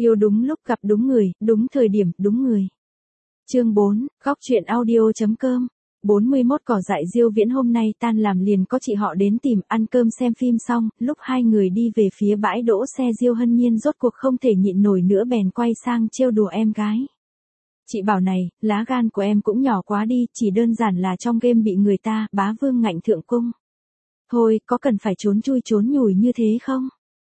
Yêu đúng lúc gặp đúng người, đúng thời điểm, đúng người. Chương 4, góc truyện audio.com. 41 Cỏ dại Diêu Viễn hôm nay tan làm liền có chị họ đến tìm, ăn cơm xem phim xong, lúc hai người đi về phía bãi đỗ xe Diêu Hân Nhiên rốt cuộc không thể nhịn nổi nữa bèn quay sang trêu đùa em gái. Chị bảo này, lá gan của em cũng nhỏ quá đi, chỉ đơn giản là trong game bị người ta bá vương ngạnh thượng cung. Thôi, có cần phải trốn chui trốn nhủi như thế không?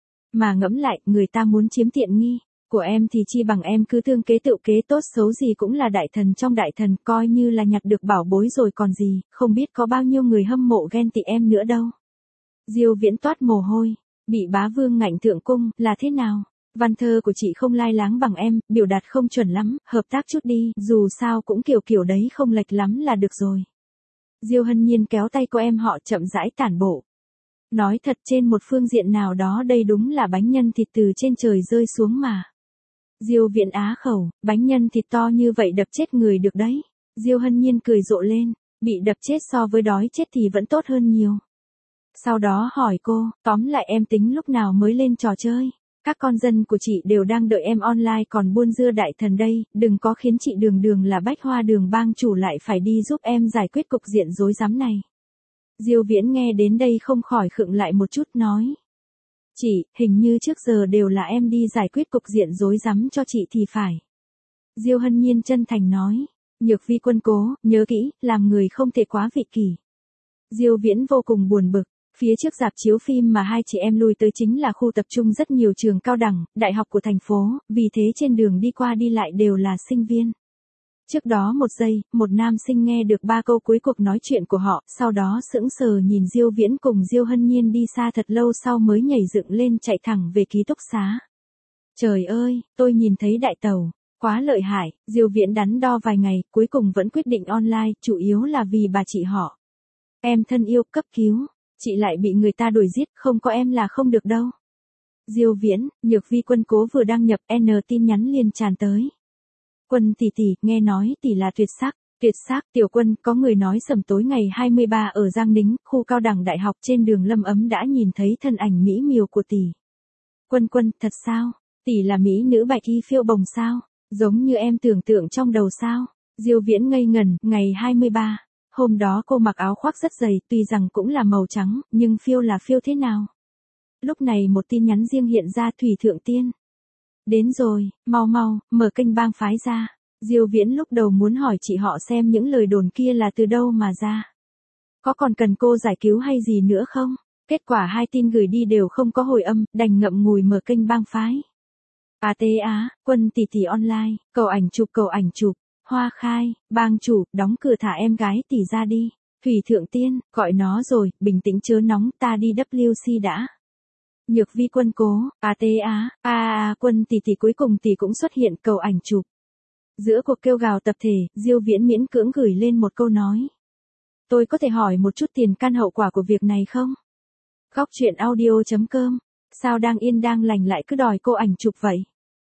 Mà ngẫm lại, người ta muốn chiếm tiện nghi của em thì chi bằng em cứ thương kế tựu kế, tốt xấu gì cũng là đại thần trong đại thần, coi như là nhặt được bảo bối rồi còn gì, không biết có bao nhiêu người hâm mộ ghen tị em nữa đâu. Diêu Viễn toát mồ hôi, bị bá vương ngạnh thượng cung, là thế nào? Văn thơ của chị không lai láng bằng em, biểu đạt không chuẩn lắm, hợp tác chút đi, dù sao cũng kiểu kiểu đấy, không lệch lắm là được rồi. Diêu Hân Nhiên kéo tay cô em họ chậm rãi tản bộ. Nói thật, trên một phương diện nào đó đây đúng là bánh nhân thịt từ trên trời rơi xuống mà. Diêu Viễn á khẩu, bánh nhân thịt to như vậy đập chết người được đấy. Diêu Hân Nhiên cười rộ lên, bị đập chết so với đói chết thì vẫn tốt hơn nhiều. Sau đó hỏi cô, tóm lại em tính lúc nào mới lên trò chơi? Các con dân của chị đều đang đợi em online còn buôn dưa đại thần đây, đừng có khiến chị Đường Đường là Bách Hoa Đường bang chủ lại phải đi giúp em giải quyết cục diện rối rắm này. Diêu Viễn nghe đến đây không khỏi khựng lại một chút nói. Chị, hình như trước giờ đều là em đi giải quyết cục diện rối rắm cho chị thì phải. Diêu Hân Nhiên chân thành nói. Nhược Vi Quân cố, nhớ kỹ, làm người không thể quá vị kỷ. Diêu Viễn vô cùng buồn bực. Phía trước rạp chiếu phim mà hai chị em lui tới chính là khu tập trung rất nhiều trường cao đẳng, đại học của thành phố, vì thế trên đường đi qua đi lại đều là sinh viên. Trước đó một giây, một nam sinh nghe được ba câu cuối cuộc nói chuyện của họ, sau đó sững sờ nhìn Diêu Viễn cùng Diêu Hân Nhiên đi xa thật lâu sau mới nhảy dựng lên chạy thẳng về ký túc xá. Trời ơi, tôi nhìn thấy đại tẩu, quá lợi hại, Diêu Viễn đắn đo vài ngày, cuối cùng vẫn quyết định online, chủ yếu là vì bà chị họ. Em thân yêu, cấp cứu, chị lại bị người ta đuổi giết, không có em là không được đâu. Diêu Viễn, Nhược Vi Quân cố vừa đăng nhập N tin nhắn liền tràn tới. Quân tỷ tỷ, nghe nói tỷ là tuyệt sắc, Tiểu Quân, có người nói sầm tối ngày 23 ở Giang Nính, khu cao đẳng đại học trên đường Lâm Ấm đã nhìn thấy thân ảnh mỹ miều của tỷ. Quân, thật sao? Tỷ là mỹ nữ bạch y phiêu bồng sao? Giống như em tưởng tượng trong đầu sao? Diêu Viễn ngây ngẩn, ngày 23. Hôm đó cô mặc áo khoác rất dày, tuy rằng cũng là màu trắng, nhưng phiêu là phiêu thế nào? Lúc này một tin nhắn riêng hiện ra, Thủy Thượng Tiên. Đến rồi, mau, mở kênh bang phái ra. Diêu Viễn lúc đầu muốn hỏi chị họ xem những lời đồn kia là từ đâu mà ra. Có còn cần cô giải cứu hay gì nữa không? Kết quả hai tin gửi đi đều không có hồi âm, đành ngậm ngùi mở kênh bang phái. Quân tỷ tỷ online, cầu ảnh chụp. Hoa khai, bang chủ, đóng cửa thả em gái tỷ ra đi. Thủy Thượng Tiên, gọi nó rồi, bình tĩnh chớ nóng, ta đi WC đã. Nhược Vi Quân cố, Quân tỷ tỷ cuối cùng tỷ cũng xuất hiện, cầu ảnh chụp. Giữa cuộc kêu gào tập thể, Diêu Viễn miễn cưỡng gửi lên một câu nói. Tôi có thể hỏi một chút tiền căn hậu quả của việc này không? Góc truyện audio.com. Sao đang yên đang lành lại cứ đòi cô ảnh chụp vậy?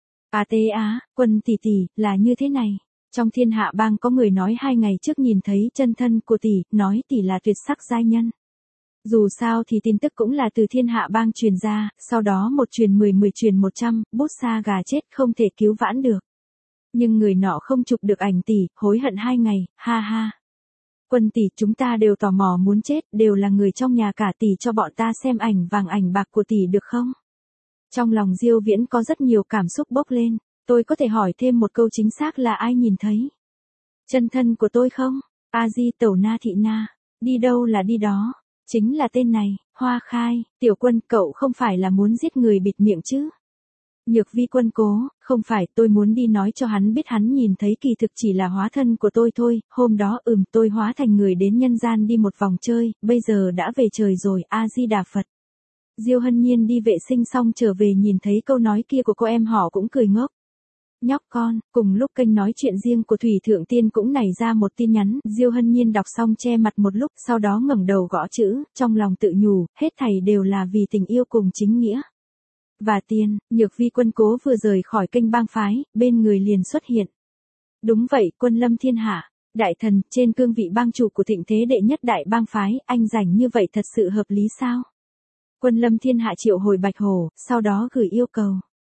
Quân tỷ tỷ, là như thế này. Trong Thiên Hạ bang có người nói 2 ngày trước nhìn thấy chân thân của tỷ, nói tỷ là tuyệt sắc giai nhân. Dù sao thì tin tức cũng là từ Thiên Hạ bang truyền ra, sau đó một truyền 10 truyền 100, bút sa gà chết không thể cứu vãn được. Nhưng người nọ không chụp được ảnh tỷ, hối hận 2 ngày, ha ha. Quân tỷ, chúng ta đều tò mò muốn chết, đều là người trong nhà cả, tỷ cho bọn ta xem ảnh vàng ảnh bạc của tỷ được không? Trong lòng Diêu Viễn có rất nhiều cảm xúc bốc lên, tôi có thể hỏi thêm một câu chính xác là ai nhìn thấy? Chân thân của tôi không? A Di Tẩu Na Thị Na, đi đâu là đi đó, chính là tên này, Hoa khai, Tiểu Quân, cậu không phải là muốn giết người bịt miệng chứ? Nhược Vi Quân cố, không phải, tôi muốn đi nói cho hắn biết hắn nhìn thấy kỳ thực chỉ là hóa thân của tôi thôi, hôm đó tôi hóa thành người đến nhân gian đi một vòng chơi, bây giờ đã về trời rồi, A Di Đà Phật. Diêu Hân Nhiên đi vệ sinh xong trở về nhìn thấy câu nói kia của cô em họ cũng cười ngốc. Nhóc con, cùng lúc kênh nói chuyện riêng của Thủy Thượng Tiên cũng nảy ra một tin nhắn, Diêu Hân Nhiên đọc xong che mặt một lúc, sau đó ngẩng đầu gõ chữ, trong lòng tự nhủ, hết thảy đều là vì tình yêu cùng chính nghĩa. Và tiền, Nhược Vi Quân cố vừa rời khỏi kênh bang phái, bên người liền xuất hiện. Đúng vậy, Quân Lâm Thiên Hạ, đại thần, trên cương vị bang chủ của thịnh thế đệ nhất đại bang phái, anh rảnh như vậy thật sự hợp lý sao? Quân Lâm Thiên Hạ triệu hồi Bạch Hổ, sau đó gửi yêu cầu.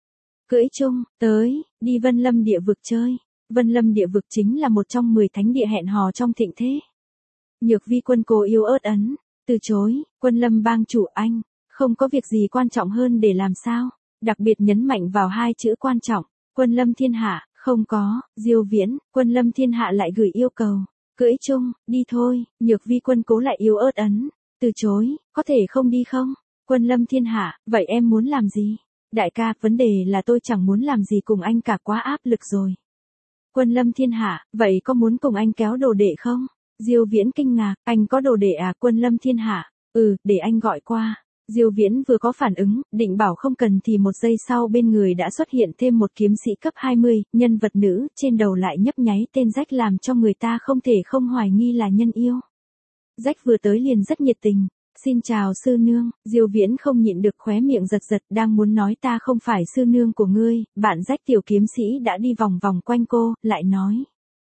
cưỡi chung, tới, đi Vân Lâm địa vực chơi. Vân Lâm địa vực chính là một trong 10 thánh địa hẹn hò trong thịnh thế. Nhược Vi Quân Cố yếu ớt ấn, từ chối, Quân Lâm bang chủ anh, không có việc gì quan trọng hơn để làm sao, đặc biệt nhấn mạnh vào hai chữ quan trọng, Quân Lâm thiên hạ, không có, Diêu Viễn, Quân Lâm thiên hạ lại gửi yêu cầu, cưỡi chung, đi thôi, Nhược Vi Quân Cố lại yếu ớt ấn, từ chối, có thể không đi không, Quân Lâm thiên hạ, vậy em muốn làm gì? Đại ca, vấn đề là tôi chẳng muốn làm gì cùng anh cả, quá áp lực rồi. Quân Lâm thiên hạ, vậy có muốn cùng anh kéo đồ đệ không? Diêu Viễn kinh ngạc, anh có đồ đệ à? Quân Lâm thiên hạ, để anh gọi qua. Diêu Viễn vừa có phản ứng, định bảo không cần thì một giây sau bên người đã xuất hiện thêm một kiếm sĩ cấp 20, nhân vật nữ, trên đầu lại nhấp nháy tên Rách làm cho người ta không thể không hoài nghi là nhân yêu. Rách vừa tới liền rất nhiệt tình. Xin chào sư nương, Diêu Viễn không nhịn được khóe miệng giật giật, đang muốn nói ta không phải sư nương của ngươi, bạn Rách tiểu kiếm sĩ đã đi vòng vòng quanh cô, lại nói.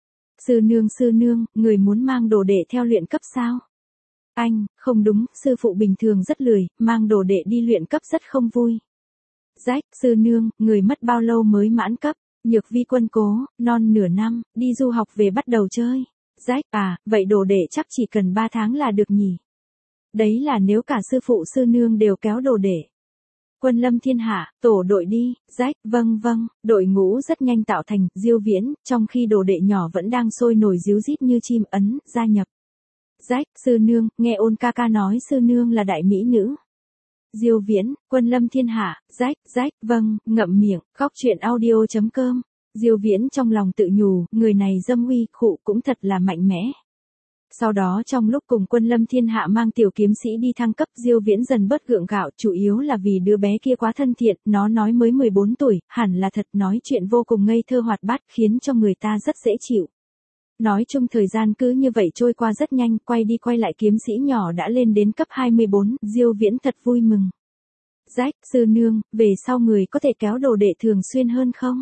Sư nương, người muốn mang đồ đệ theo luyện cấp sao? Anh, không đúng, sư phụ bình thường rất lười, mang đồ đệ đi luyện cấp rất không vui. Rách, sư nương, người mất bao lâu mới mãn cấp? Nhược Vi Quân Cố, non nửa năm, đi du học về bắt đầu chơi. Rách, vậy đồ đệ chắc chỉ cần 3 tháng là được nhỉ? Đấy là nếu cả sư phụ sư nương đều kéo đồ đệ. Quân Lâm thiên hạ, tổ đội đi, Rách, vâng, đội ngũ rất nhanh tạo thành, Diêu Viễn, trong khi đồ đệ nhỏ vẫn đang sôi nổi ríu rít như chim ấn, gia nhập. Rách, sư nương, nghe Ôn ca ca nói sư nương là đại mỹ nữ. Diêu Viễn, Quân Lâm thiên hạ, Rách, vâng, ngậm miệng, khóc chuyện audio.com. Diêu Viễn trong lòng tự nhủ, người này dâm uy, khụ cũng thật là mạnh mẽ. Sau đó trong lúc cùng Quân Lâm thiên hạ mang tiểu kiếm sĩ đi thăng cấp, Diêu Viễn dần bớt gượng gạo, chủ yếu là vì đứa bé kia quá thân thiện, nó nói mới 14 tuổi, hẳn là thật, nói chuyện vô cùng ngây thơ hoạt bát, khiến cho người ta rất dễ chịu. Nói chung thời gian cứ như vậy trôi qua rất nhanh, quay đi quay lại kiếm sĩ nhỏ đã lên đến cấp 24, Diêu Viễn thật vui mừng. Rách, sư nương, về sau người có thể kéo đồ đệ thường xuyên hơn không?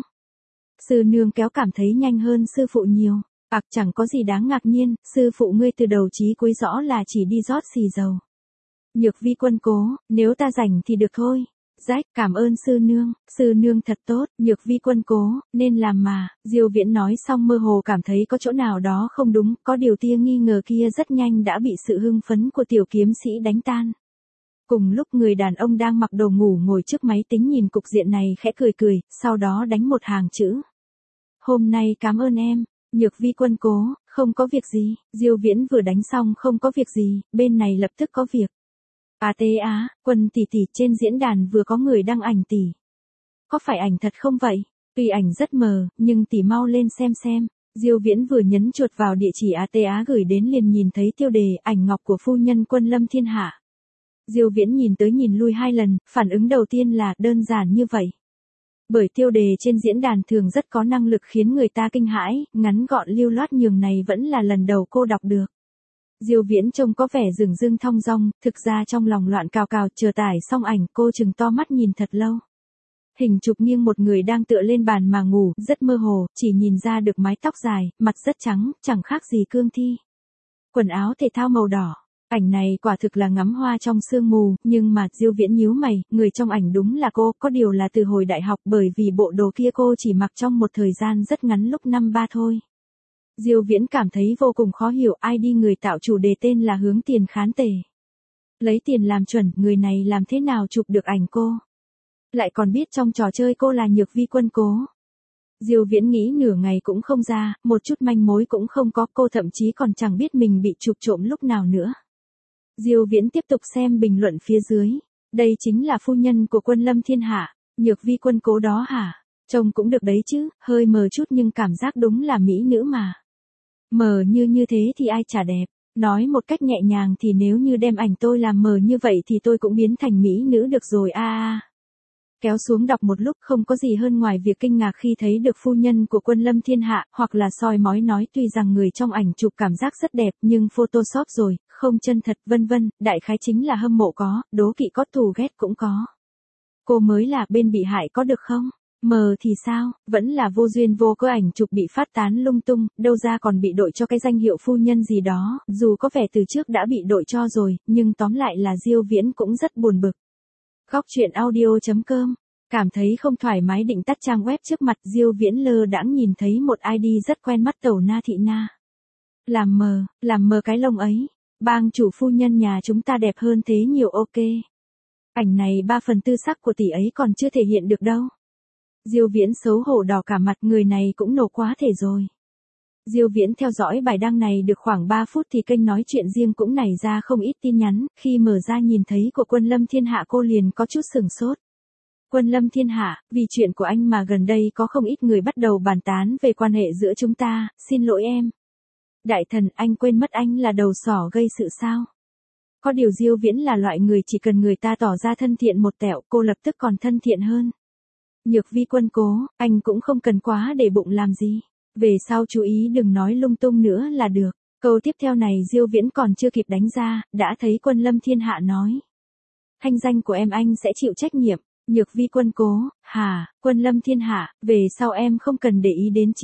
Sư nương kéo cảm thấy nhanh hơn sư phụ nhiều. Chẳng có gì đáng ngạc nhiên, sư phụ ngươi từ đầu chí cuối rõ là chỉ đi rót xì dầu. Nhược Vi Quân Cố, nếu ta rảnh thì được thôi. Rách, cảm ơn sư nương thật tốt, Nhược Vi Quân Cố, nên làm mà. Diêu Viễn nói xong mơ hồ cảm thấy có chỗ nào đó không đúng, có điều tia nghi ngờ kia rất nhanh đã bị sự hưng phấn của tiểu kiếm sĩ đánh tan. Cùng lúc người đàn ông đang mặc đồ ngủ ngồi trước máy tính nhìn cục diện này khẽ cười, sau đó đánh một hàng chữ. Hôm nay cảm ơn em. Nhược Vi Quân Cố, không có việc gì, Diêu Viễn vừa đánh xong không có việc gì, bên này lập tức có việc. Quân tỷ tỷ, trên diễn đàn vừa có người đăng ảnh tỷ. Có phải ảnh thật không vậy? Tuy ảnh rất mờ, nhưng tỷ mau lên xem. Diêu Viễn vừa nhấn chuột vào địa chỉ gửi đến liền nhìn thấy tiêu đề ảnh ngọc của phu nhân Quân Lâm thiên hạ. Diêu Viễn nhìn tới nhìn lui 2 lần, phản ứng đầu tiên là đơn giản như vậy. Bởi tiêu đề trên diễn đàn thường rất có năng lực khiến người ta kinh hãi, ngắn gọn lưu loát nhường này vẫn là lần đầu cô đọc được. Diêu Viễn trông có vẻ dửng dưng thong dong, thực ra trong lòng loạn cào cào, chờ tải xong ảnh cô chừng to mắt nhìn thật lâu. Hình chụp nghiêng một người đang tựa lên bàn mà ngủ, rất mơ hồ, chỉ nhìn ra được mái tóc dài, mặt rất trắng, chẳng khác gì cương thi. Quần áo thể thao màu đỏ. Ảnh này quả thực là ngắm hoa trong sương mù, nhưng mà Diêu Viễn nhíu mày, người trong ảnh đúng là cô, có điều là từ hồi đại học bởi vì bộ đồ kia cô chỉ mặc trong một thời gian rất ngắn lúc năm 3 thôi. Diêu Viễn cảm thấy vô cùng khó hiểu, ID người tạo chủ đề tên là Hướng Tiền Khán Tề. Lấy tiền làm chuẩn, người này làm thế nào chụp được ảnh cô? Lại còn biết trong trò chơi cô là Nhược Vi Quân Cố. Diêu Viễn nghĩ nửa ngày cũng không ra, một chút manh mối cũng không có, cô thậm chí còn chẳng biết mình bị chụp trộm lúc nào nữa. Diêu Viễn tiếp tục xem bình luận phía dưới. Đây chính là phu nhân của Quân Lâm thiên hạ, Nhược Vi Quân Cố đó hả? Trông cũng được đấy chứ, hơi mờ chút nhưng cảm giác đúng là mỹ nữ mà. Mờ như thế thì ai chả đẹp. Nói một cách nhẹ nhàng thì nếu như đem ảnh tôi làm mờ như vậy thì tôi cũng biến thành mỹ nữ được rồi Kéo xuống đọc một lúc không có gì hơn ngoài việc kinh ngạc khi thấy được phu nhân của Quân Lâm thiên hạ, hoặc là soi mói nói tuy rằng người trong ảnh chụp cảm giác rất đẹp nhưng photoshop rồi, không chân thật vân vân, đại khái chính là hâm mộ có, đố kỵ có, thù ghét cũng có. Cô mới là bên bị hại có được không? Mờ thì sao, vẫn là vô duyên vô cớ ảnh chụp bị phát tán lung tung, đâu ra còn bị đội cho cái danh hiệu phu nhân gì đó, dù có vẻ từ trước đã bị đội cho rồi, nhưng tóm lại là Diêu Viễn cũng rất buồn bực. Góc chuyện audio.com Cảm thấy không thoải mái định tắt trang web trước mặt, Diêu Viễn lơ đãng nhìn thấy một ID rất quen mắt Tẩu Na Thị Na. Làm mờ cái lông ấy. Bang chủ phu nhân nhà chúng ta đẹp hơn thế nhiều ok. Ảnh này 3/4 sắc của tỷ ấy còn chưa thể hiện được đâu. Diêu Viễn xấu hổ đỏ cả mặt, người này cũng nổ quá thể rồi. Diêu Viễn theo dõi bài đăng này được khoảng 3 phút thì kênh nói chuyện riêng cũng nảy ra không ít tin nhắn, khi mở ra nhìn thấy của Quân Lâm Thiên Hạ cô liền có chút sửng sốt. Quân Lâm Thiên Hạ, vì chuyện của anh mà gần đây có không ít người bắt đầu bàn tán về quan hệ giữa chúng ta, xin lỗi em. Đại thần, anh quên mất anh là đầu sỏ gây sự sao? Có điều Diêu Viễn là loại người chỉ cần người ta tỏ ra thân thiện một tẹo, cô lập tức còn thân thiện hơn. Nhược Vi Quân cố, anh cũng không cần quá để bụng làm gì. Về sau chú ý đừng nói lung tung nữa là được. Câu tiếp theo này Diêu Viễn còn chưa kịp đánh ra, đã thấy Quân Lâm Thiên Hạ nói. Thanh danh của em anh sẽ chịu trách nhiệm. Nhược Vi Quân cố, hả, Quân Lâm Thiên Hạ, về sau em không cần để ý đến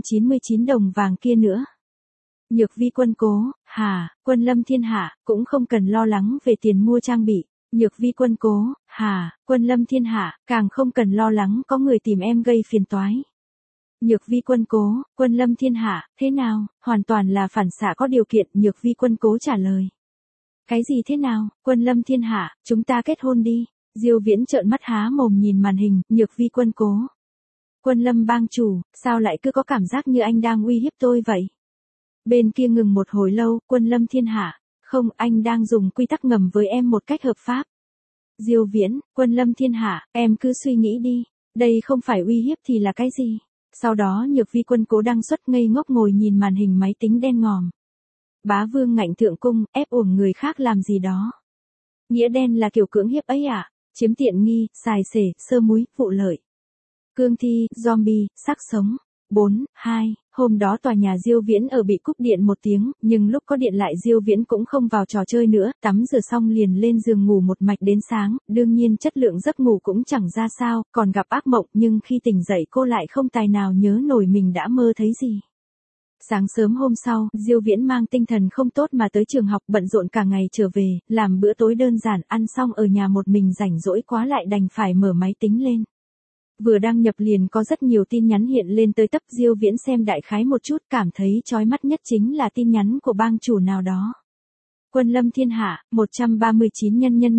999 đồng vàng kia nữa. Nhược Vi Quân cố, hả, Quân Lâm Thiên Hạ, cũng không cần lo lắng về tiền mua trang bị. Nhược Vi Quân cố, hả, Quân Lâm Thiên Hạ, càng không cần lo lắng có người tìm em gây phiền toái. Nhược Vi Quân cố, Quân Lâm Thiên Hạ, thế nào, hoàn toàn là phản xạ có điều kiện, Nhược Vi Quân cố trả lời. Cái gì thế nào, Quân Lâm Thiên Hạ, chúng ta kết hôn đi. Diêu Viễn trợn mắt há mồm nhìn màn hình, Nhược Vi Quân cố. Quân Lâm bang chủ, sao lại cứ có cảm giác như anh đang uy hiếp tôi vậy? Bên kia ngừng một hồi lâu, Quân Lâm Thiên Hạ, không, anh đang dùng quy tắc ngầm với em một cách hợp pháp. Diêu Viễn, Quân Lâm Thiên Hạ, em cứ suy nghĩ đi, đây không phải uy hiếp thì là cái gì? Sau đó Nhược Vi Quân cố đăng xuất ngây ngốc ngồi nhìn màn hình máy tính đen ngòm. Bá vương ngạnh thượng cung, ép uổng người khác làm gì đó. Nghĩa đen là kiểu cưỡng hiếp ấy à? Chiếm tiện nghi, xài xể, sơ múi, vụ lợi. Cương thi, zombie, xác sống. 4, 2, hôm đó tòa nhà Diêu Viễn ở bị cúp điện 1 tiếng, nhưng lúc có điện lại Diêu Viễn cũng không vào trò chơi nữa, tắm rửa xong liền lên giường ngủ một mạch đến sáng, đương nhiên chất lượng giấc ngủ cũng chẳng ra sao, còn gặp ác mộng, nhưng khi tỉnh dậy cô lại không tài nào nhớ nổi mình đã mơ thấy gì. Sáng sớm hôm sau, Diêu Viễn mang tinh thần không tốt mà tới trường học, bận rộn cả ngày trở về, làm bữa tối đơn giản, ăn xong ở nhà một mình rảnh rỗi quá lại đành phải mở máy tính lên. Vừa đăng nhập liền có rất nhiều tin nhắn hiện lên tới tấp, Diêu Viễn xem đại khái một chút, cảm thấy chói mắt nhất chính là tin nhắn của bang chủ nào đó. Quân Lâm Thiên Hạ, 139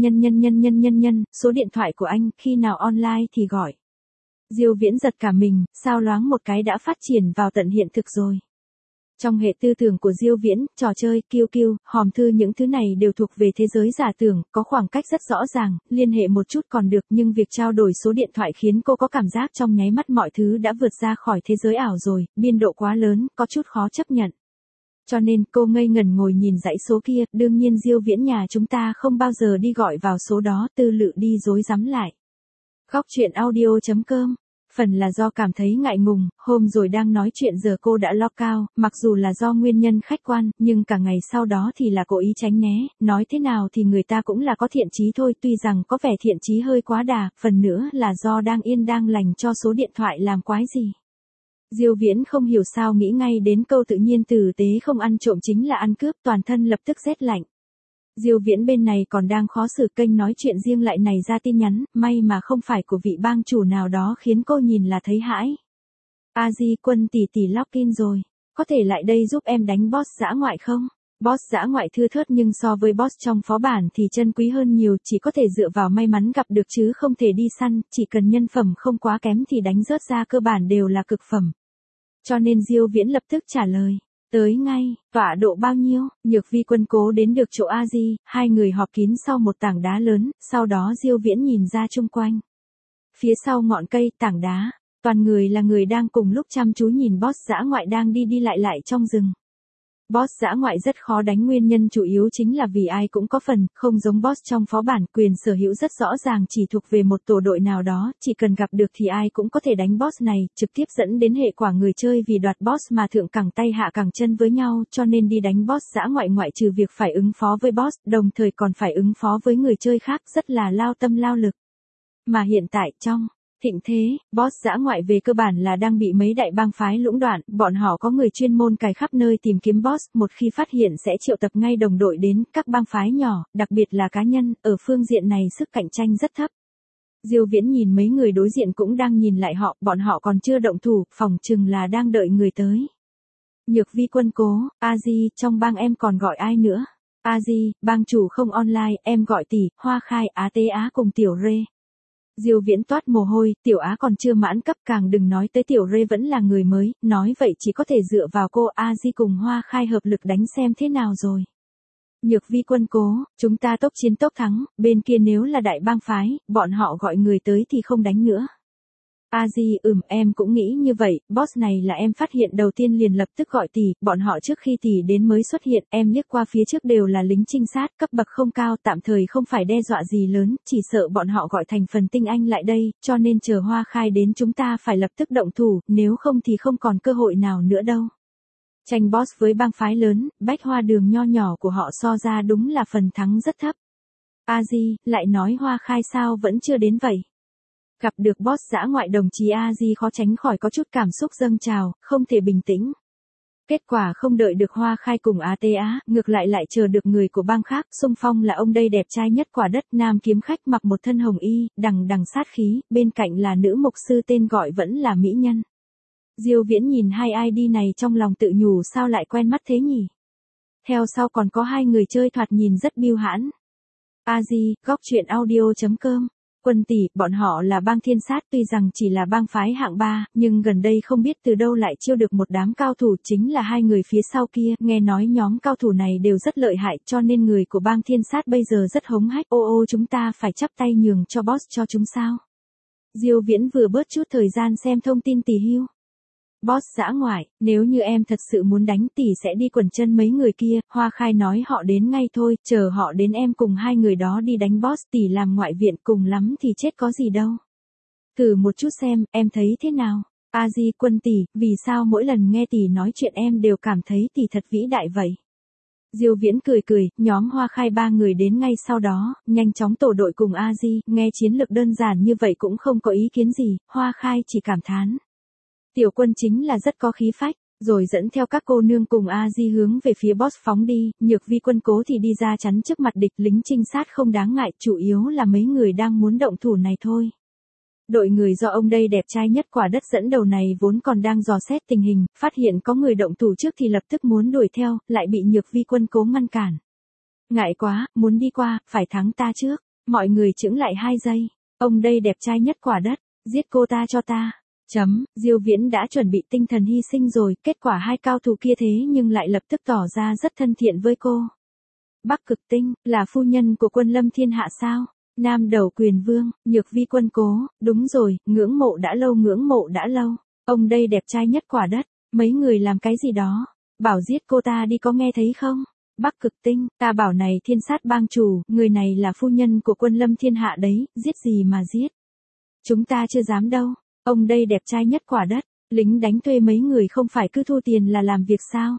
nhân, số điện thoại của anh, khi nào online thì gọi. Diêu Viễn giật cả mình, sao loáng một cái đã phát triển vào tận hiện thực rồi. Trong hệ tư tưởng của Diêu Viễn, trò chơi, QQ, hòm thư những thứ này đều thuộc về thế giới giả tưởng, có khoảng cách rất rõ ràng, liên hệ một chút còn được, nhưng việc trao đổi số điện thoại khiến cô có cảm giác trong nháy mắt mọi thứ đã vượt ra khỏi thế giới ảo rồi, biên độ quá lớn, có chút khó chấp nhận. Cho nên cô ngây ngẩn ngồi nhìn dãy số kia, đương nhiên Diêu Viễn nhà chúng ta không bao giờ đi gọi vào số đó, tư lự đi dối rắm lại. Góc truyện audio.com. Phần là do cảm thấy ngại ngùng, hôm rồi đang nói chuyện giờ cô đã lock out, mặc dù là do nguyên nhân khách quan, nhưng cả ngày sau đó thì là cố ý tránh né, nói thế nào thì người ta cũng là có thiện chí thôi, tuy rằng có vẻ thiện chí hơi quá đà, phần nữa là do đang yên đang lành cho số điện thoại làm quái gì. Diêu Viễn không hiểu sao nghĩ ngay đến câu tự nhiên tử tế không ăn trộm chính là ăn cướp, toàn thân lập tức rét lạnh. Diêu Viễn bên này còn đang khó xử, kênh nói chuyện riêng lại này ra tin nhắn, may mà không phải của vị bang chủ nào đó khiến cô nhìn là thấy hãi. A Di Quân tỷ tỷ login rồi, có thể lại đây giúp em đánh boss dã ngoại không? Boss dã ngoại thưa thớt nhưng so với boss trong phó bản thì chân quý hơn nhiều, chỉ có thể dựa vào may mắn gặp được chứ không thể đi săn, chỉ cần nhân phẩm không quá kém thì đánh rớt ra cơ bản đều là cực phẩm. Cho nên Diêu Viễn lập tức trả lời. Tới ngay, tọa độ bao nhiêu? Nhược Vi Quân cố đến được chỗ A Di, hai người họp kín sau một tảng đá lớn, sau đó Diêu Viễn nhìn ra chung quanh. Phía sau ngọn cây, tảng đá, toàn người là người đang cùng lúc chăm chú nhìn boss dã ngoại đang đi đi lại trong rừng. Boss dã ngoại rất khó đánh, nguyên nhân chủ yếu chính là vì ai cũng có phần, không giống boss trong phó bản, quyền sở hữu rất rõ ràng chỉ thuộc về một tổ đội nào đó, chỉ cần gặp được thì ai cũng có thể đánh boss này, trực tiếp dẫn đến hệ quả người chơi vì đoạt boss mà thượng cẳng tay hạ cẳng chân với nhau, cho nên đi đánh boss dã ngoại ngoại trừ việc phải ứng phó với boss, đồng thời còn phải ứng phó với người chơi khác, rất là lao tâm lao lực. Mà hiện tại trong thịnh thế, boss dã ngoại về cơ bản là đang bị mấy đại bang phái lũng đoạn, bọn họ có người chuyên môn cày khắp nơi tìm kiếm boss, một khi phát hiện sẽ triệu tập ngay đồng đội đến, các bang phái nhỏ, đặc biệt là cá nhân, ở phương diện này sức cạnh tranh rất thấp. Diêu Viễn nhìn mấy người đối diện cũng đang nhìn lại họ, bọn họ còn chưa động thủ, phỏng chừng là đang đợi người tới. Nhược Vi Quân cố, a di, trong bang em còn gọi ai nữa? A di, bang chủ không online, em gọi tỷ, Hoa Khai, Á Tế Á cùng Tiểu Rê. Diêu Viễn toát mồ hôi, Tiểu Á còn chưa mãn cấp, càng đừng nói tới Tiểu Rê vẫn là người mới, nói vậy chỉ có thể dựa vào cô A Di cùng Hoa Khai hợp lực đánh xem thế nào rồi. Nhược Vi Quân cố, chúng ta tốc chiến tốc thắng, bên kia nếu là đại bang phái, bọn họ gọi người tới thì không đánh nữa. A Di, em cũng nghĩ như vậy, boss này là em phát hiện đầu tiên liền lập tức gọi tỷ, bọn họ trước khi tỷ đến mới xuất hiện, em liếc qua phía trước đều là lính trinh sát, cấp bậc không cao, tạm thời không phải đe dọa gì lớn, chỉ sợ bọn họ gọi thành phần tinh anh lại đây, cho nên chờ Hoa Khai đến chúng ta phải lập tức động thủ, nếu không thì không còn cơ hội nào nữa đâu. Tranh boss với bang phái lớn, Bách Hoa Đường nho nhỏ của họ so ra đúng là phần thắng rất thấp. A Di, lại nói Hoa Khai sao vẫn chưa đến vậy? Gặp được boss dã ngoại đồng chí A Di khó tránh khỏi có chút cảm xúc dâng trào, không thể bình tĩnh. Kết quả không đợi được Hoa Khai cùng ATA, ngược lại chờ được người của bang khác, xung phong là ông đây đẹp trai nhất quả đất, nam kiếm khách mặc một thân hồng y, đằng sát khí, bên cạnh là nữ mục sư tên gọi vẫn là mỹ nhân. Diêu Viễn nhìn hai ID này trong lòng tự nhủ sao lại quen mắt thế nhỉ? Theo sau còn có hai người chơi thoạt nhìn rất biêu hãn. A Di, góc truyện audio.com. Quân tỷ, bọn họ là bang thiên sát tuy rằng chỉ là bang phái hạng 3, nhưng gần đây không biết từ đâu lại chiêu được một đám cao thủ chính là hai người phía sau kia, nghe nói nhóm cao thủ này đều rất lợi hại cho nên người của bang thiên sát bây giờ rất hống hách, ô chúng ta phải chắp tay nhường cho boss cho chúng sao. Diêu Viễn vừa bớt chút thời gian xem thông tin tỷ hưu. Boss dã ngoại, nếu như em thật sự muốn đánh tỷ sẽ đi quần chân mấy người kia, Hoa Khai nói họ đến ngay thôi, chờ họ đến em cùng hai người đó đi đánh boss, tỷ làm ngoại viện cùng lắm thì chết có gì đâu. Thử một chút xem, em thấy thế nào? A Di Quân tỷ, vì sao mỗi lần nghe tỷ nói chuyện em đều cảm thấy tỷ thật vĩ đại vậy? Diêu Viễn cười, nhóm Hoa Khai ba người đến ngay sau đó, nhanh chóng tổ đội cùng A Di, nghe chiến lược đơn giản như vậy cũng không có ý kiến gì, Hoa Khai chỉ cảm thán. Tiểu Quân chính là rất có khí phách, rồi dẫn theo các cô nương cùng A Di hướng về phía boss phóng đi, Nhược Vi Quân cố thì đi ra chắn trước mặt địch, lính trinh sát không đáng ngại, chủ yếu là mấy người đang muốn động thủ này thôi. Đội người do ông đây đẹp trai nhất quả đất dẫn đầu này vốn còn đang dò xét tình hình, phát hiện có người động thủ trước thì lập tức muốn đuổi theo, lại bị Nhược Vi Quân cố ngăn cản. Ngại quá, muốn đi qua, phải thắng ta trước, mọi người chững lại 2 giây, ông đây đẹp trai nhất quả đất, giết cô ta cho ta. Diêu Viễn đã chuẩn bị tinh thần hy sinh rồi, kết quả hai cao thủ kia thế nhưng lại lập tức tỏ ra rất thân thiện với cô. Bắc Cực Tinh, là phu nhân của Quân Lâm Thiên Hạ sao? Nam Đầu Quyền Vương, Nhược Vi Quân cố, đúng rồi, ngưỡng mộ đã lâu. Ông đây đẹp trai nhất quả đất, mấy người làm cái gì đó? Bảo giết cô ta đi có nghe thấy không? Bắc Cực Tinh, ta bảo này thiên sát bang chủ, người này là phu nhân của Quân Lâm Thiên Hạ đấy, giết gì mà giết? Chúng ta chưa dám đâu. Ông đây đẹp trai nhất quả đất, lính đánh thuê mấy người không phải cứ thu tiền là làm việc sao?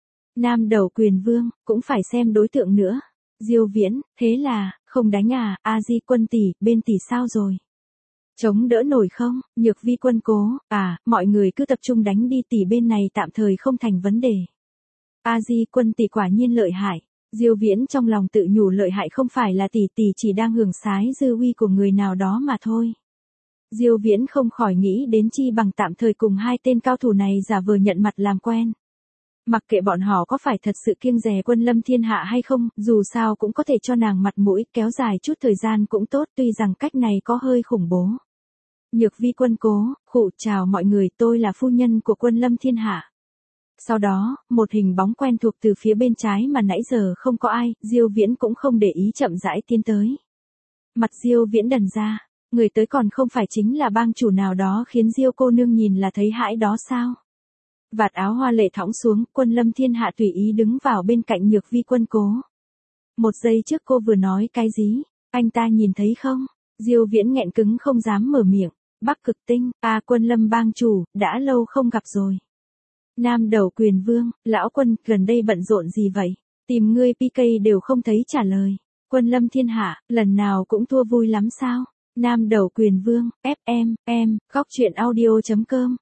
Nam Đầu Quyền Vương, cũng phải xem đối tượng nữa. Diêu Viễn, thế là, không đánh à, A Di Quân tỷ, bên tỷ sao rồi? Chống đỡ nổi không? Nhược Vi Quân cố, mọi người cứ tập trung đánh đi, tỷ bên này tạm thời không thành vấn đề. A Di Quân tỷ quả nhiên lợi hại. Diêu Viễn trong lòng tự nhủ lợi hại không phải là tỷ chỉ đang hưởng sái dư uy của người nào đó mà thôi. Diêu Viễn không khỏi nghĩ đến chi bằng tạm thời cùng hai tên cao thủ này giả vờ nhận mặt làm quen. Mặc kệ bọn họ có phải thật sự kiêng dè Quân Lâm Thiên Hạ hay không, dù sao cũng có thể cho nàng mặt mũi, kéo dài chút thời gian cũng tốt, tuy rằng cách này có hơi khủng bố. Nhược Vi Quân cố, chào mọi người, tôi là phu nhân của Quân Lâm Thiên Hạ. Sau đó, một hình bóng quen thuộc từ phía bên trái mà nãy giờ không có ai, Diêu Viễn cũng không để ý chậm rãi tiến tới. Mặt Diêu Viễn đần ra. Người tới còn không phải chính là bang chủ nào đó khiến Diêu cô nương nhìn là thấy hãi đó sao? Vạt áo hoa lệ thõng xuống, Quân Lâm Thiên Hạ tùy ý đứng vào bên cạnh Nhược Vi Quân cố. Một giây trước cô vừa nói cái gì? Anh ta nhìn thấy không? Diêu Viễn nghẹn cứng không dám mở miệng. Bắc Cực Tinh, Quân Lâm bang chủ, đã lâu không gặp rồi. Nam Đầu Quyền Vương, lão Quân, gần đây bận rộn gì vậy? Tìm ngươi PK đều không thấy trả lời. Quân Lâm Thiên Hạ, lần nào cũng thua vui lắm sao? Nam Đầu Quyền Vương, FM, góc truyện audio.com.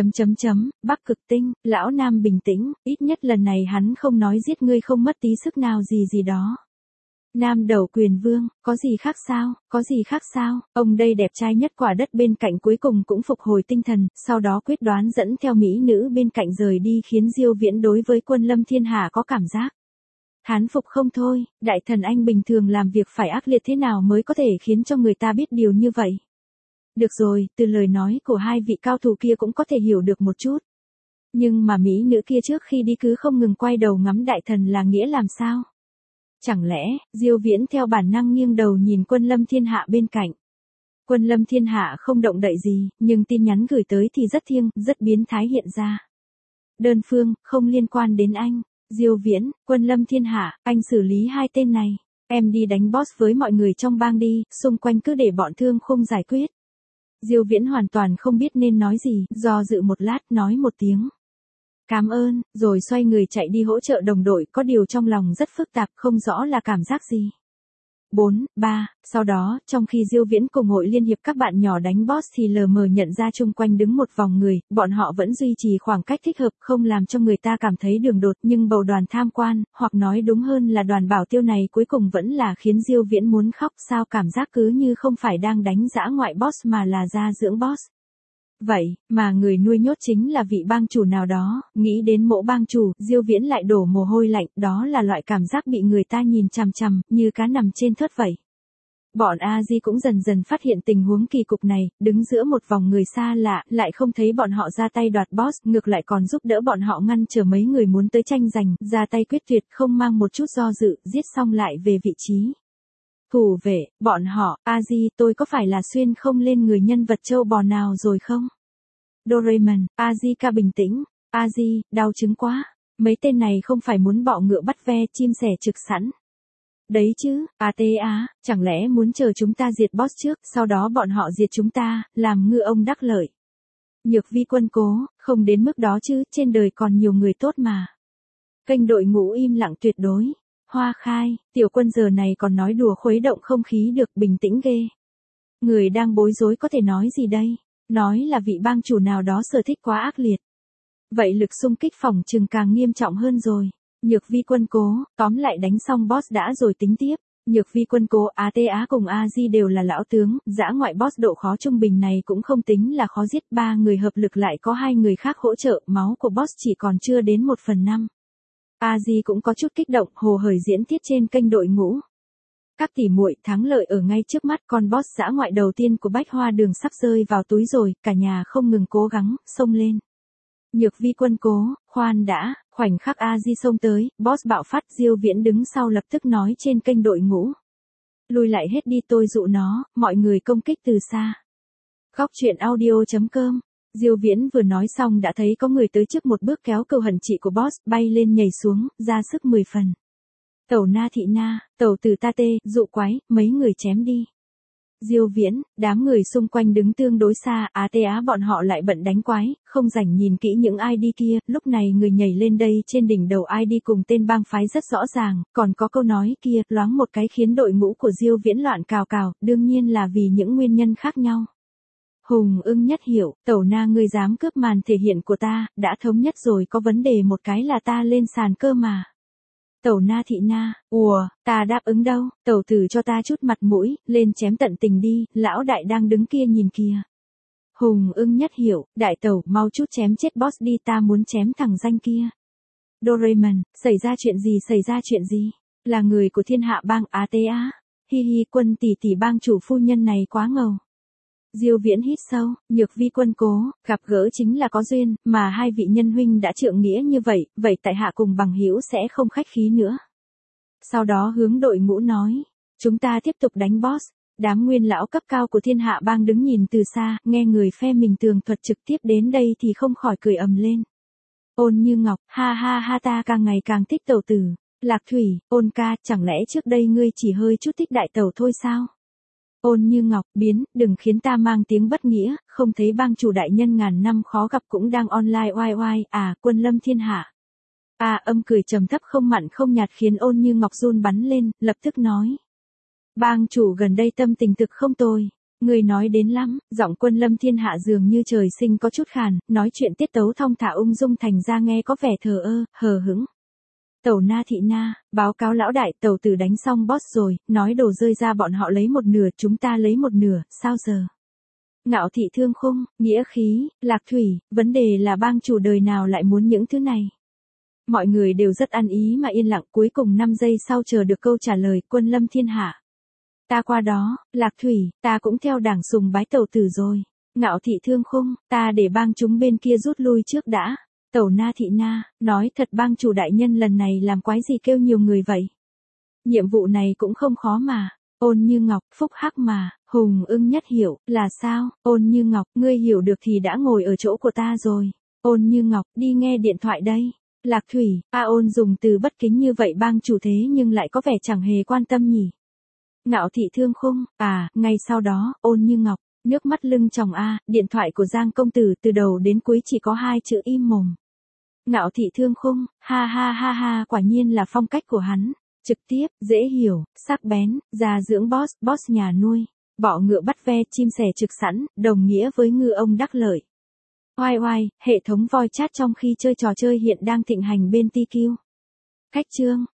Bắc Cực Tinh, lão Nam bình tĩnh, ít nhất lần này hắn không nói giết ngươi không mất tí sức nào gì đó. Nam đầu quyền vương, có gì khác sao, có gì khác sao, ông đây đẹp trai nhất quả đất bên cạnh cuối cùng cũng phục hồi tinh thần, sau đó quyết đoán dẫn theo mỹ nữ bên cạnh rời đi khiến Diêu Viễn đối với Quân Lâm Thiên Hạ có cảm giác thán phục không thôi, đại thần anh bình thường làm việc phải ác liệt thế nào mới có thể khiến cho người ta biết điều như vậy. Được rồi, từ lời nói của hai vị cao thủ kia cũng có thể hiểu được một chút. Nhưng mà mỹ nữ kia trước khi đi cứ không ngừng quay đầu ngắm đại thần là nghĩa làm sao? Chẳng lẽ, Diêu Viễn theo bản năng nghiêng đầu nhìn Quân Lâm Thiên Hạ bên cạnh. Quân Lâm Thiên Hạ không động đậy gì, nhưng tin nhắn gửi tới thì rất thiêng, rất biến thái hiện ra. Đơn phương, không liên quan đến anh. Diêu Viễn, Quân Lâm Thiên Hạ, anh xử lý hai tên này. Em đi đánh boss với mọi người trong bang đi, xung quanh cứ để bọn thương khung giải quyết. Diêu Viễn hoàn toàn không biết nên nói gì, do dự một lát nói một tiếng. Cảm ơn, rồi xoay người chạy đi hỗ trợ đồng đội, có điều trong lòng rất phức tạp, không rõ là cảm giác gì. 4, 3, sau đó, trong khi Diêu Viễn cùng hội liên hiệp các bạn nhỏ đánh boss thì lờ mờ nhận ra chung quanh đứng một vòng người, bọn họ vẫn duy trì khoảng cách thích hợp, không làm cho người ta cảm thấy đường đột, nhưng bầu đoàn tham quan, hoặc nói đúng hơn là đoàn bảo tiêu này cuối cùng vẫn là khiến Diêu Viễn muốn khóc, sao cảm giác cứ như không phải đang đánh dã ngoại boss mà là ra dưỡng boss. Vậy, mà người nuôi nhốt chính là vị bang chủ nào đó, nghĩ đến mộ bang chủ, Diêu Viễn lại đổ mồ hôi lạnh, đó là loại cảm giác bị người ta nhìn chằm chằm, như cá nằm trên thớt vậy. Bọn A-di cũng dần dần phát hiện tình huống kỳ cục này, đứng giữa một vòng người xa lạ, lại không thấy bọn họ ra tay đoạt boss, ngược lại còn giúp đỡ bọn họ ngăn chờ mấy người muốn tới tranh giành, ra tay quyết tuyệt, không mang một chút do dự, giết xong lại về vị trí. Thủ vệ, bọn họ, A-di, tôi có phải là xuyên không lên người nhân vật châu bò nào rồi không? Doraemon, A-di bình tĩnh, A-di, đau chứng quá. Mấy tên này không phải muốn bọ ngựa bắt ve, chim sẻ trực sẵn. Đấy chứ, A-T-A, chẳng lẽ muốn chờ chúng ta diệt boss trước, sau đó bọn họ diệt chúng ta, làm ngư ông đắc lợi. Nhược Vi Quân cố, không đến mức đó chứ, trên đời còn nhiều người tốt mà. Kênh đội ngũ im lặng tuyệt đối. Hoa Khai, tiểu quân giờ này còn nói đùa khuấy động không khí được, bình tĩnh ghê. Người đang bối rối có thể nói gì đây? Nói là vị bang chủ nào đó sở thích quá ác liệt. Vậy lực xung kích phòng trừng càng nghiêm trọng hơn rồi. Nhược Vi Quân cố, tóm lại đánh xong boss đã rồi tính tiếp. Nhược Vi Quân cố, A-T-A cùng A-di đều là lão tướng, dã ngoại boss độ khó trung bình này cũng không tính là khó giết, 3 người hợp lực lại có 2 người khác hỗ trợ, máu của boss chỉ còn chưa đến 1/5. A-di cũng có chút kích động, hồ hởi diễn tiết trên kênh đội ngũ. Các tỷ muội, thắng lợi ở ngay trước mắt, con boss dã ngoại đầu tiên của Bách Hoa Đường sắp rơi vào túi rồi, cả nhà không ngừng cố gắng, xông lên. Nhược Vi Quân cố, khoan đã, khoảnh khắc A-di xông tới, boss bạo phát, Diêu Viễn đứng sau lập tức nói trên kênh đội ngũ. Lùi lại hết đi, tôi dụ nó, mọi người công kích từ xa. Góc truyện audio.com. Diêu Viễn vừa nói xong đã thấy có người tới trước một bước kéo cừu hận chị của boss, bay lên nhảy xuống, ra sức 10 phần. Tẩu Na Thị Na, tẩu tử ta tê, dụ quái, mấy người chém đi. Diêu Viễn, đám người xung quanh đứng tương đối xa, Á bọn họ lại bận đánh quái, không rảnh nhìn kỹ những ID kia, lúc này người nhảy lên đây trên đỉnh đầu ID cùng tên bang phái rất rõ ràng, còn có câu nói kia, loáng một cái khiến đội ngũ của Diêu Viễn loạn cào cào, đương nhiên là vì những nguyên nhân khác nhau. Hùng ưng nhất hiểu, tẩu Na ngươi dám cướp màn thể hiện của ta, đã thống nhất rồi, có vấn đề một cái là ta lên sàn cơ mà. Tẩu Na Thị Na, ùa, ta đáp ứng đâu, tẩu tử cho ta chút mặt mũi, lên chém tận tình đi, lão đại đang đứng kia nhìn kìa. Hùng ưng nhất hiểu, đại tẩu, mau chút chém chết boss đi, ta muốn chém thằng danh kia. Doraemon, xảy ra chuyện gì? Là người của thiên hạ bang A-T-A. Hi hi, Quân tỷ tỷ bang chủ phu nhân này quá ngầu. Diêu Viễn hít sâu, Nhược Vi Quân cố, gặp gỡ chính là có duyên, mà hai vị nhân huynh đã trượng nghĩa như vậy, vậy tại hạ cùng bằng hữu sẽ không khách khí nữa. Sau đó hướng đội ngũ nói, chúng ta tiếp tục đánh boss. Đám nguyên lão cấp cao của thiên hạ bang đứng nhìn từ xa, nghe người phe mình tường thuật trực tiếp đến đây thì không khỏi cười ầm lên. Ôn Như Ngọc, ha ha ha, ta càng ngày càng thích tẩu tử. Lạc Thủy, Ôn ca, chẳng lẽ trước đây ngươi chỉ hơi chút thích đại tẩu thôi sao? Ôn Như Ngọc, biến, đừng khiến ta mang tiếng bất nghĩa, không thấy bang chủ đại nhân ngàn năm khó gặp cũng đang online oai oai, à, Quân Lâm Thiên Hạ. À, âm cười trầm thấp không mặn không nhạt khiến Ôn Như Ngọc run bắn lên, lập tức nói. Bang chủ gần đây tâm tình thực không tồi. Người nói đến lắm, giọng Quân Lâm Thiên Hạ dường như trời sinh có chút khàn, nói chuyện tiết tấu thong thả ung dung thành ra nghe có vẻ thờ ơ, hờ hững. Tẩu Na Thị Na, báo cáo lão đại, tẩu tử đánh xong boss rồi, nói đồ rơi ra bọn họ lấy một nửa, chúng ta lấy một nửa, sao giờ? Ngạo Thị Thương Khung, nghĩa khí, Lạc Thủy, vấn đề là bang chủ đời nào lại muốn những thứ này. Mọi người đều rất ăn ý mà yên lặng, cuối cùng 5 giây sau chờ được câu trả lời, Quân Lâm Thiên Hạ. Ta qua đó, Lạc Thủy, ta cũng theo đảng sùng bái tẩu tử rồi. Ngạo Thị Thương Khung, ta để bang chúng bên kia rút lui trước đã. Tẩu Na Thị Na, nói thật bang chủ đại nhân lần này làm quái gì kêu nhiều người vậy? Nhiệm vụ này cũng không khó mà. Ôn Như Ngọc, phúc hắc mà, Hùng Ưng Nhất hiểu, là sao? Ôn Như Ngọc, ngươi hiểu được thì đã ngồi ở chỗ của ta rồi. Ôn Như Ngọc, đi nghe điện thoại đây. Lạc Thủy, Ôn dùng từ bất kính như vậy bang chủ thế nhưng lại có vẻ chẳng hề quan tâm nhỉ. Ngạo Thị Thương Khung, ngay sau đó, Ôn Như Ngọc, nước mắt lưng tròng điện thoại của Giang công tử từ đầu đến cuối chỉ có 2 chữ im mồm. Ngạo Thị Thương Khung, ha ha ha ha, quả nhiên là phong cách của hắn, trực tiếp, dễ hiểu, sắc bén, già dưỡng boss nhà nuôi, bọ ngựa bắt ve, chim sẻ trực sẵn, đồng nghĩa với ngư ông đắc lợi. Oai oai, hệ thống voice chat trong khi chơi trò chơi hiện đang thịnh hành bên TQ. Cách chương